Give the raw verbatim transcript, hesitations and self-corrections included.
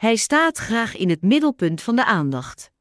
Hij staat graag in het middelpunt van de aandacht.